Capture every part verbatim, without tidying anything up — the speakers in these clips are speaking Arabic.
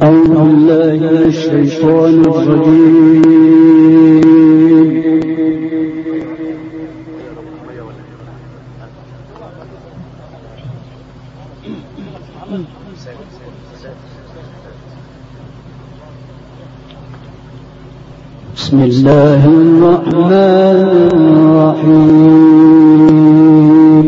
أعوذ بالله من الشيطان الرجيم. بسم الله الرحمن الرحيم.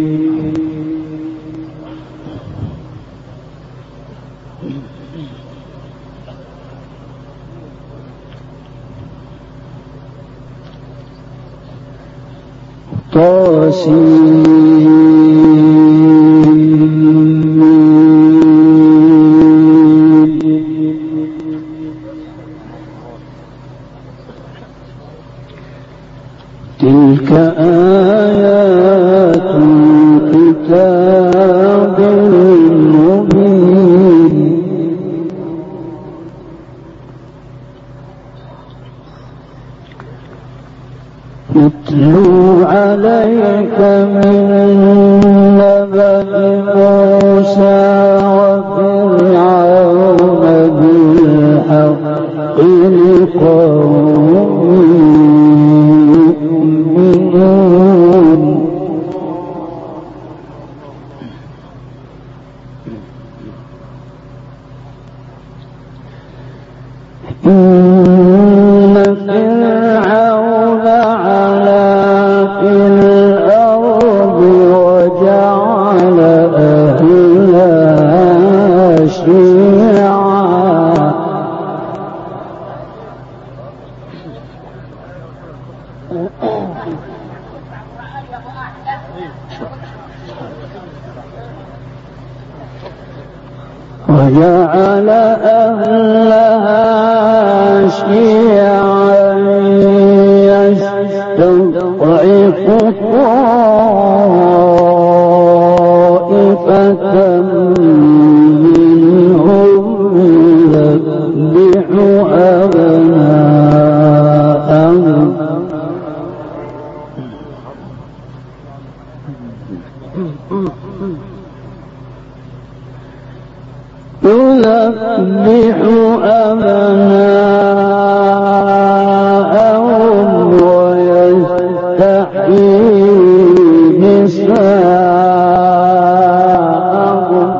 تلك آيات الكتاب المبين نتلو عليك من نبأ موسى وفرعون بالحق لقوم يؤمنون. إن فرعون علا في الأرض وجعل أهلها شيعا وجعل أهلها شيعا يستضعف طائفة منهم يذبح أبناءهم يذبح أبناءهم ويستحيي نساءهم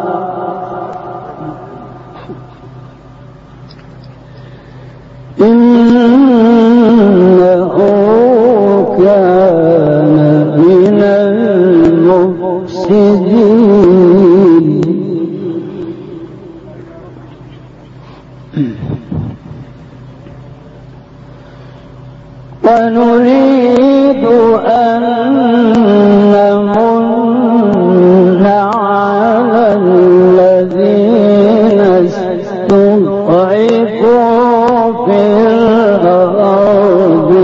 إنه كان من المفسدين. ونريد أن نمن على الذين استضعفوا في الأرض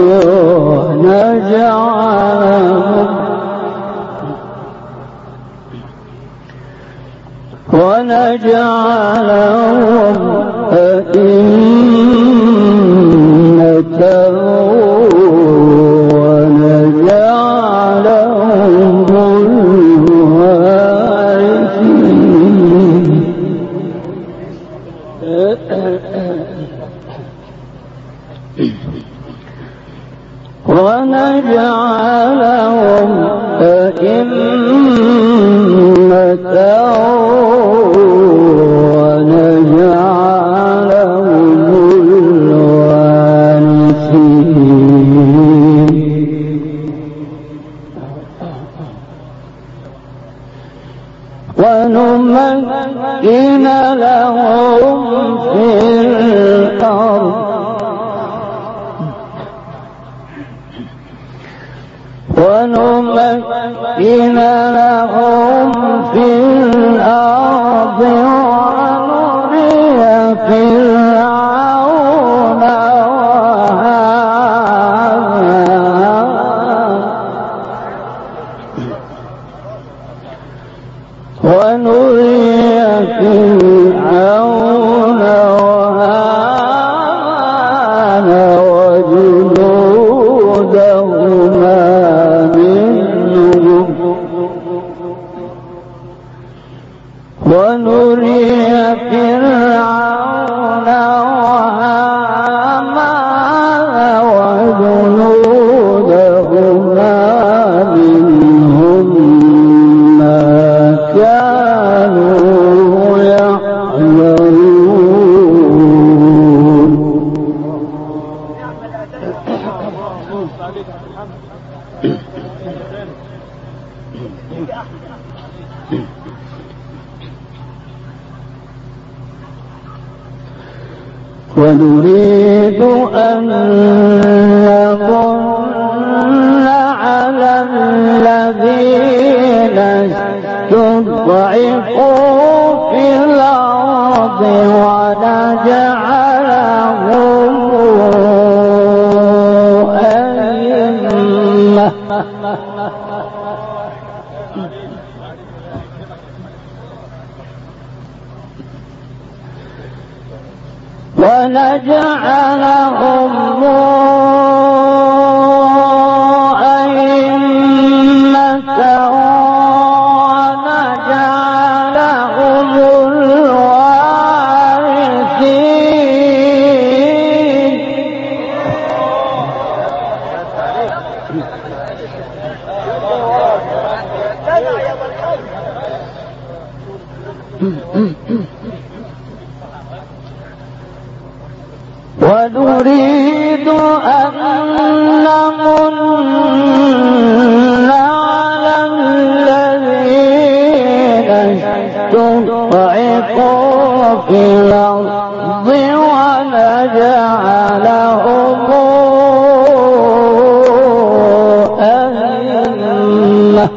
ونجعلهم ونجعلهم أئمة ونجعلهم الوارثين. ونجعلهم أئمة ونجعلهم الوارثين. ونمكن لهم في الأرض ونمكن لهم في الأرض ونري فرعون ونري فرعون وهامان وجنودهما منهم ونري فرعون ونريد أن نمن على الذين استضعفوا في الأرض ونجعلهم أئمة ونجعلهم أئمة ونجعلهم الوارثين ونريد أن نمن على الذين استضعفوا في الأرض ونجعلهم أئمة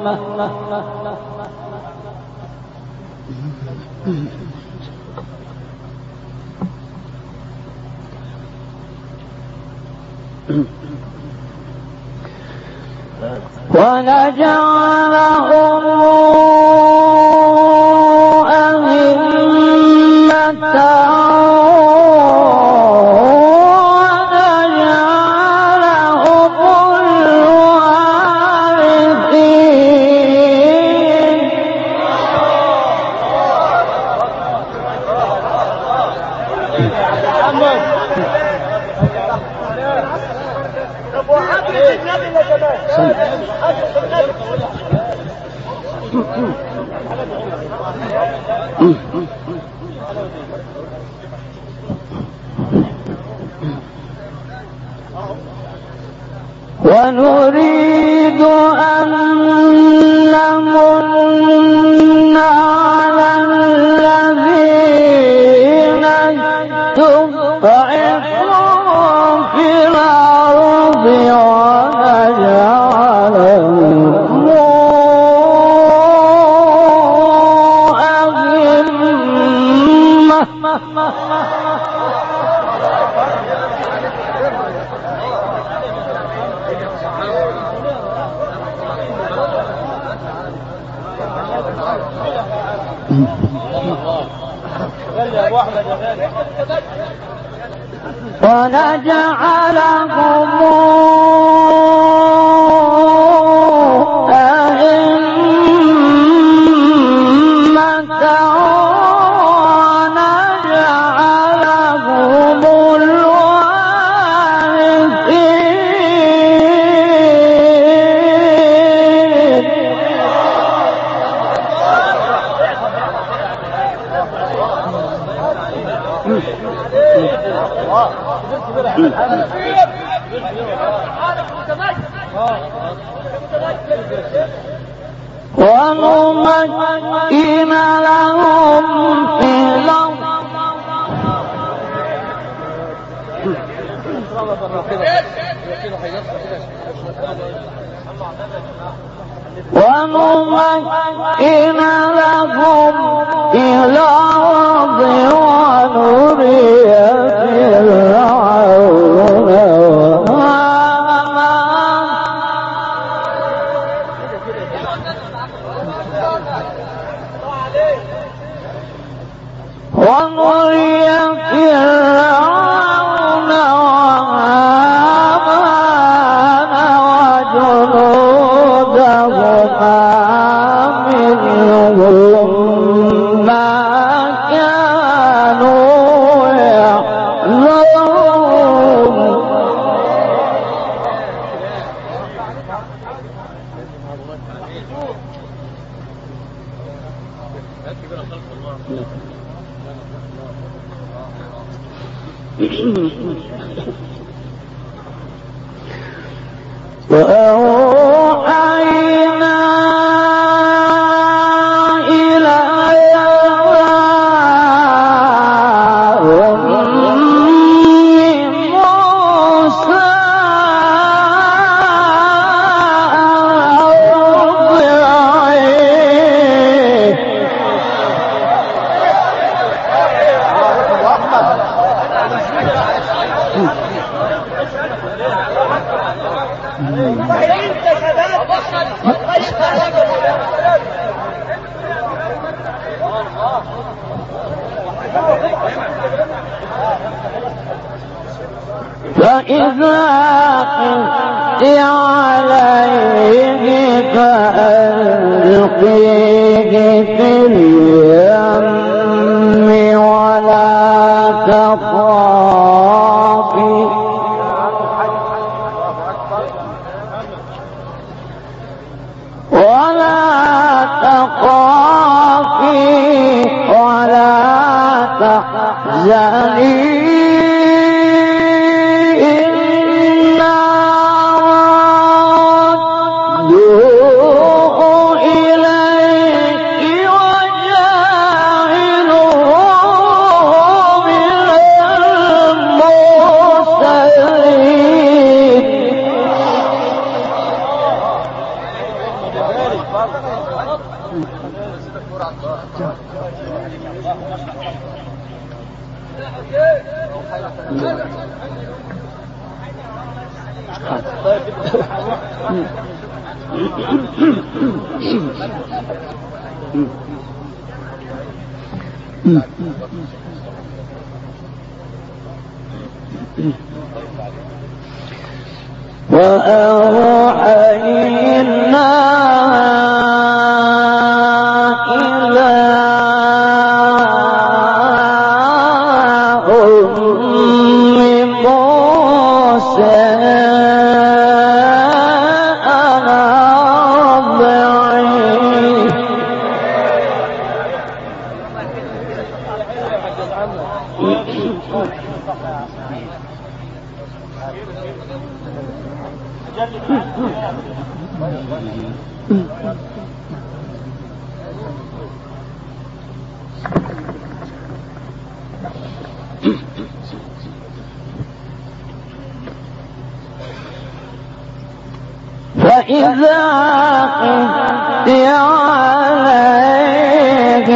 ونجعلهم أئمة ونجعلهم الوارثين ونريد أن نمن على الذين استضعفوا في الأرض ونجعلهم أئمة ونجعلهم أئمة ونجعلهم الوارثين ونمكن لهم في الأرض ونمكن لهم في الأرض ونري فرعون ونري فرعون وهامان وجنودهما منهم ما كانوا يحذرون وأوحينا إلى أم فإذا خفت عليه فألقيه في اليم ولا تخافي ولا تخافي ولا تحزني وأوحينا إلى أم موسى أن أرضعيه فإذا خفت عليه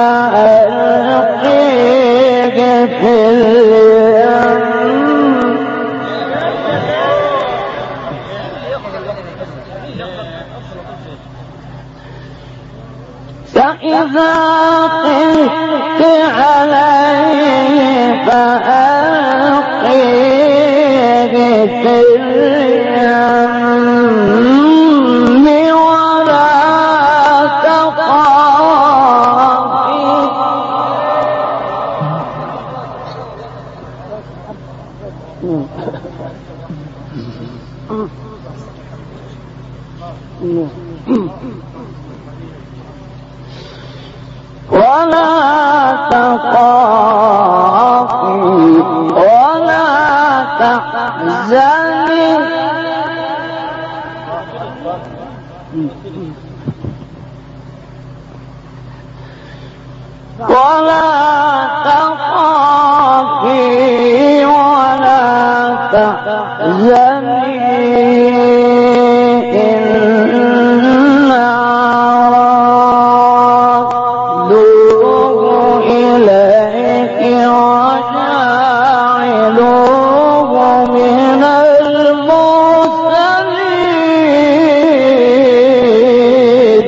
فألقيه في اليم فإذا خفت عليه فألقيه في اليم ولا تخافي ولا تخافي ولا تحزني ولا تخافي ولا تحزني إنا رادوه إليك وجاعلوه من المرسلين.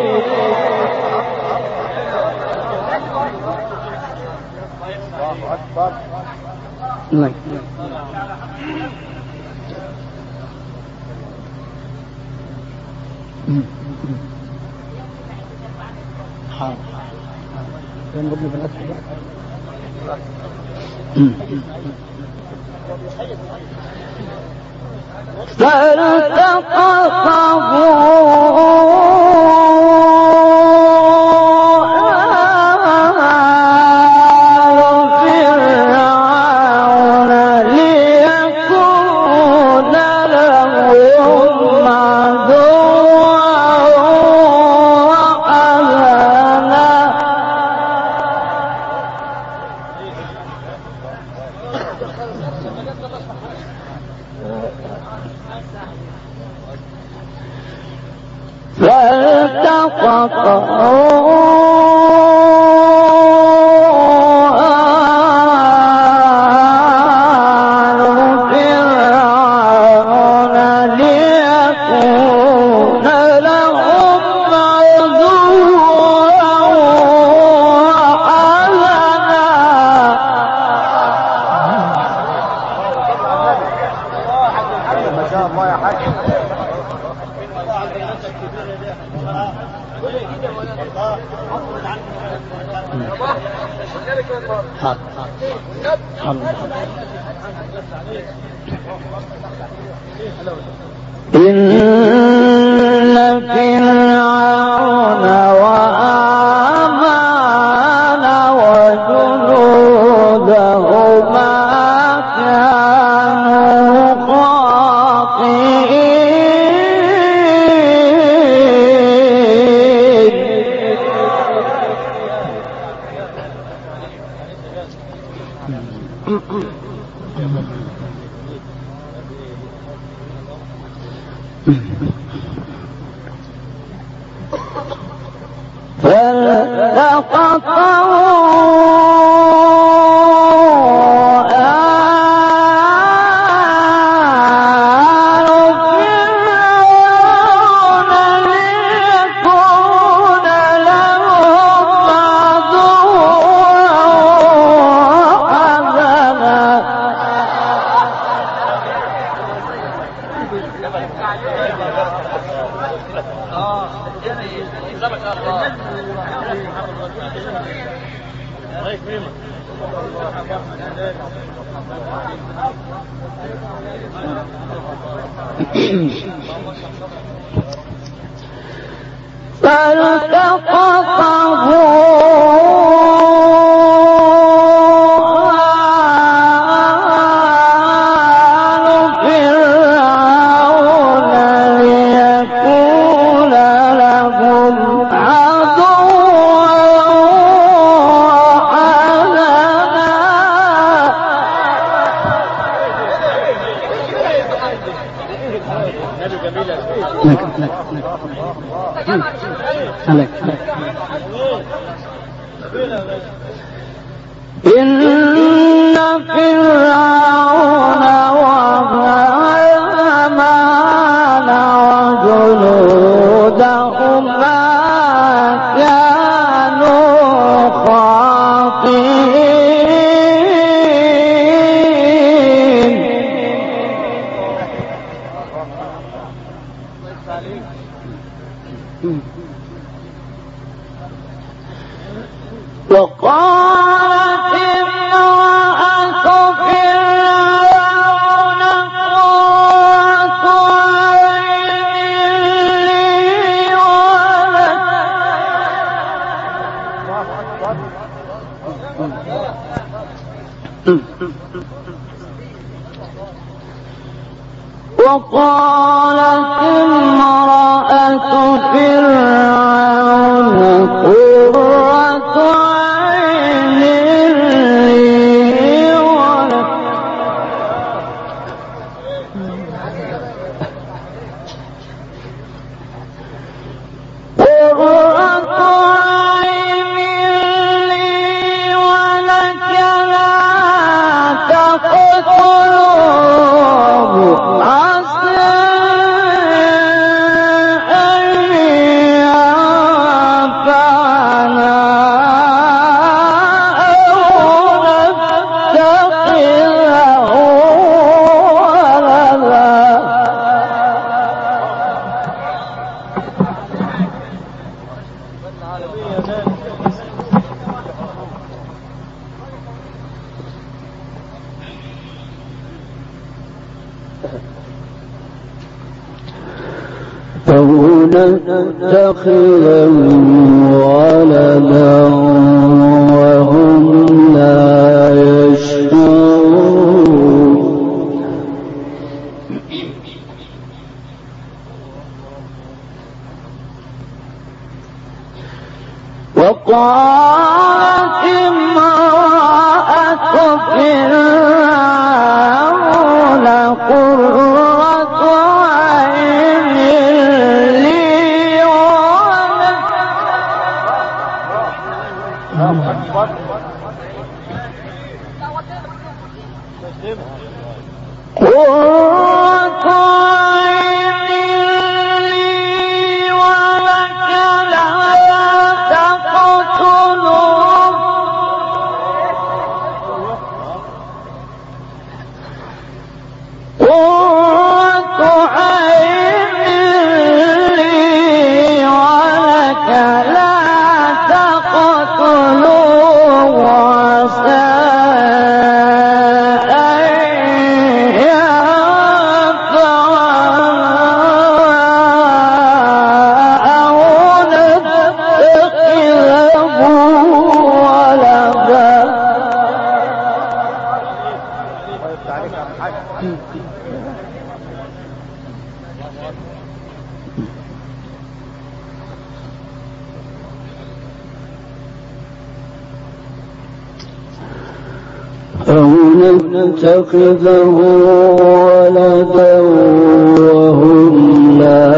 الله فالتقطه إن فرعون وهامان وجنودهما كانوا خاطئين فالتقطه آل فرعون ليكون لهم عدوا وحزنا لك لك إن فرعون وهامان وجنودهما كانوا خاطئين وقالت امرأة فرعون قرة عين لي ولك وقالت امرأة فرعون قرة عين لي ولك قرة عين لي ولك لا تقتلوه عسى أن ينفعنا أو نتخذه ولدا أو نتخذه ولدا وهم لا يشعرون وقالت امرأة فرعون قرة عين لي ولك قرة عين لي ولك لا تقتلوه قرة عين لي ولك لا تقتلوه نتخذه ولدا وهم لا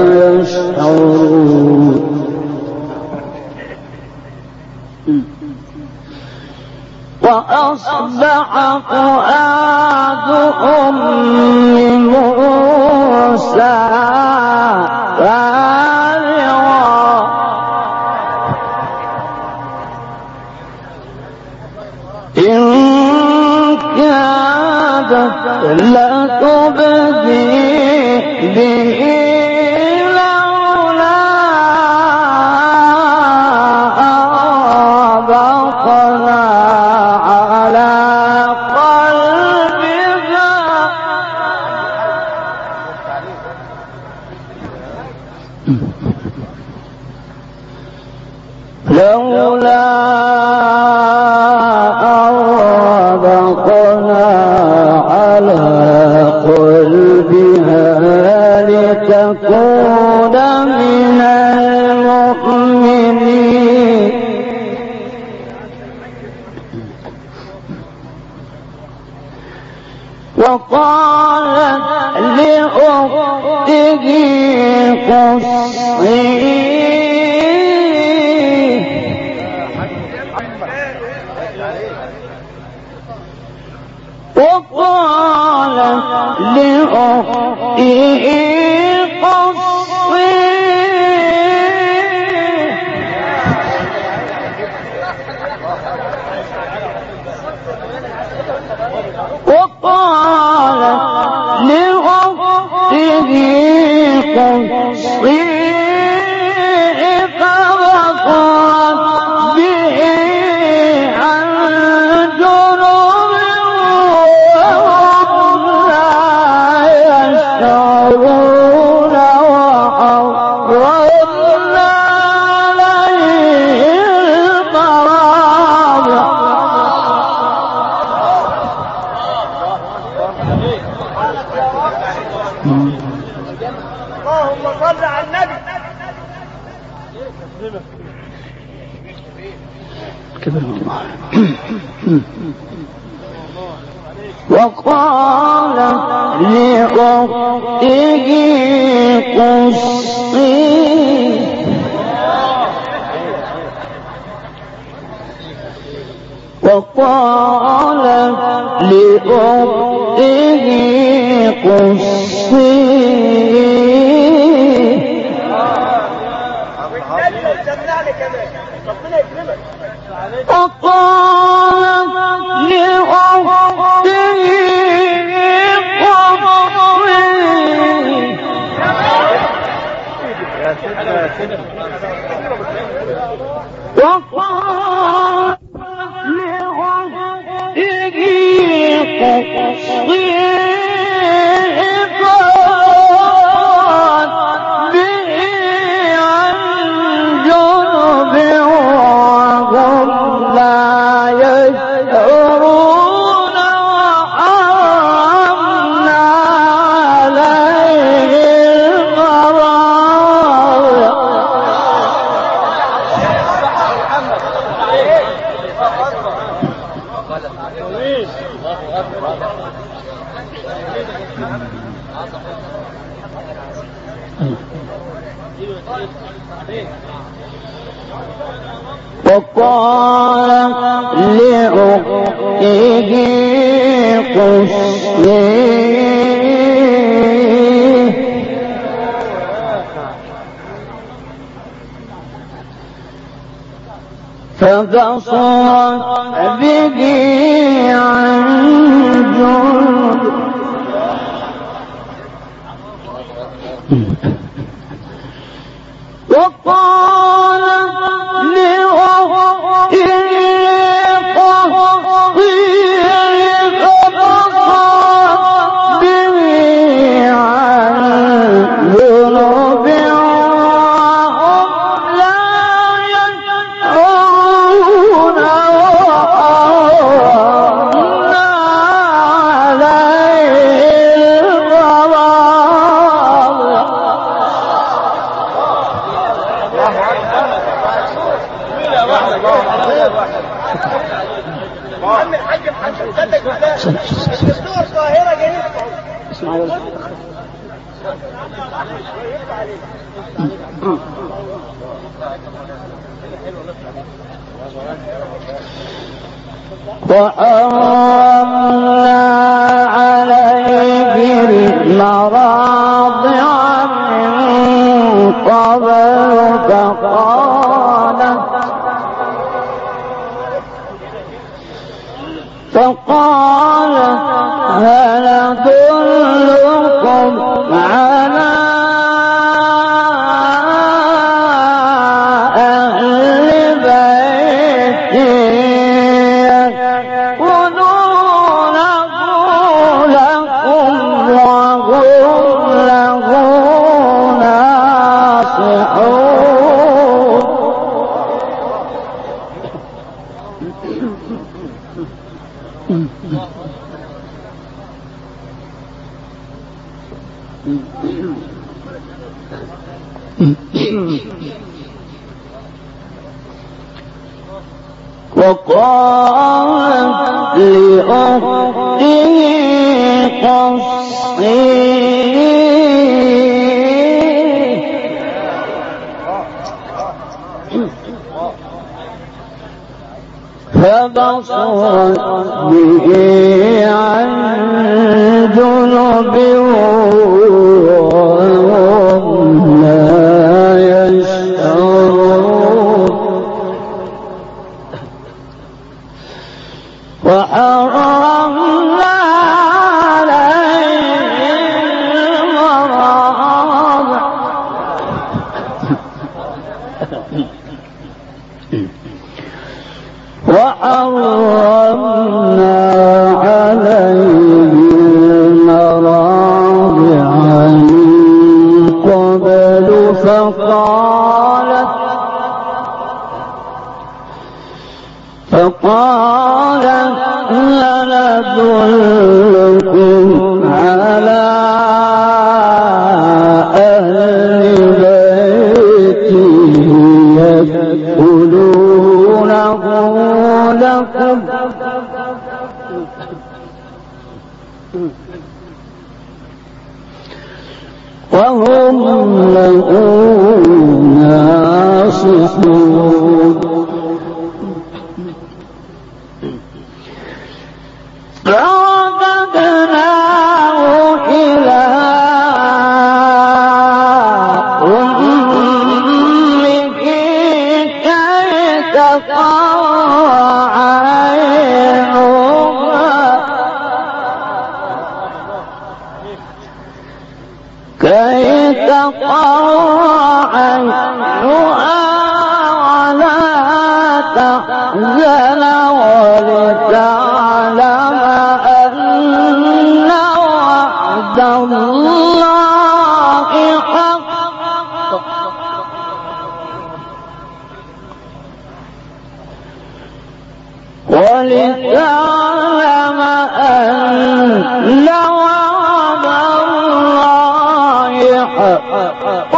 يشعرون وأصبح فؤاد أم موسى فارغا إن كادت لتبدي به لولا أربطنا على قلبها لولا أربطنا على قلبها لتكون من المؤمنين وقالت لأخته قصيه وقالت لأخته قصيه وقالت لأخته قصيه فبصرت به عن جنوب وهم لا يشعرون وحرمنا عليه المراضع اللهم صل على النبي. وقالت لأخته قصيه وقالت لأخته قصيه وقالت لأخته قصيه وقالت لأخته قصيه فبصرت به عن جنب وهم لا يشعرون وحرمنا عليه المراضع وقالت لأخته قصيه فبصرت به عن جنب وقالت لأخته قصيه فبصرت به عن جنب وهم لا يشعرون وحرمنا عم الحاج محمد صدق بالله الدكتور القاهره جايين اسمع يا وحرمنا عليه المراضع من قبل فقالت فقالت هل أدلكم على أهل بيت يكفلونه لكم وهم له ناصحون وقالت لأخته قصيه فبصرت به عن جنب وهم لا يشعرون وحرمنا عليه المراضع وحرمنا عليه المراضع من قبل فقالت فقالت هل أدلكم على أهل بيت يكفلونه لكم وهم له ناصحون فرددناه إلى أمه كي تقر عينها كي تقر عينها ولا تحزن ولتعلم أن وعد الله حق ولتعلم أن وعد الله حق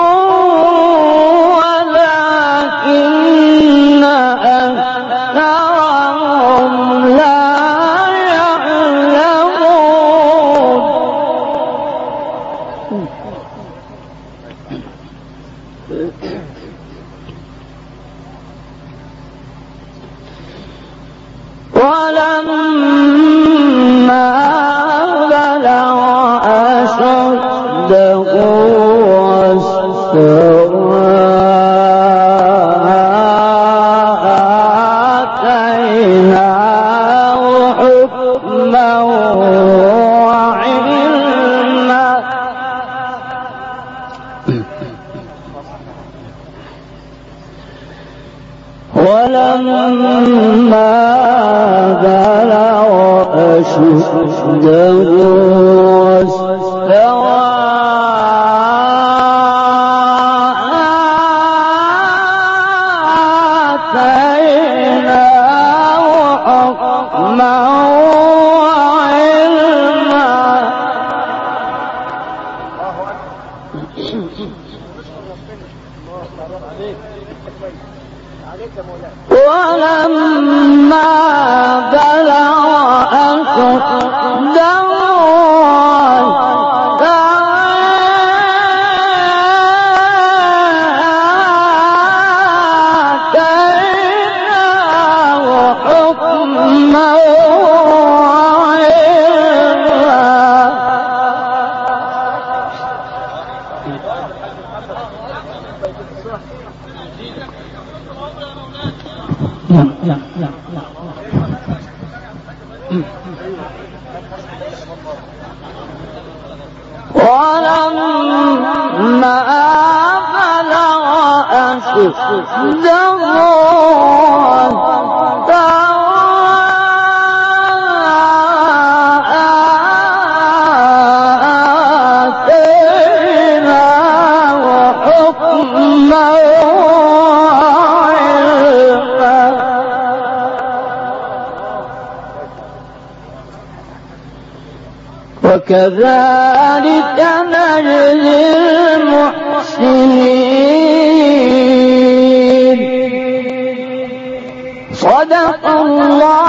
ولكن أكثرهم لا يعلمون ولما بلغ أشده واستوى آتيناه حكما وعلما ولما بلغ أشده واستوى آتيناه حكما وعلما ولما بلغ ولما بلغ أشده آتيناه حكما وعلما وكذلك نجزي المحسنين. صدق الله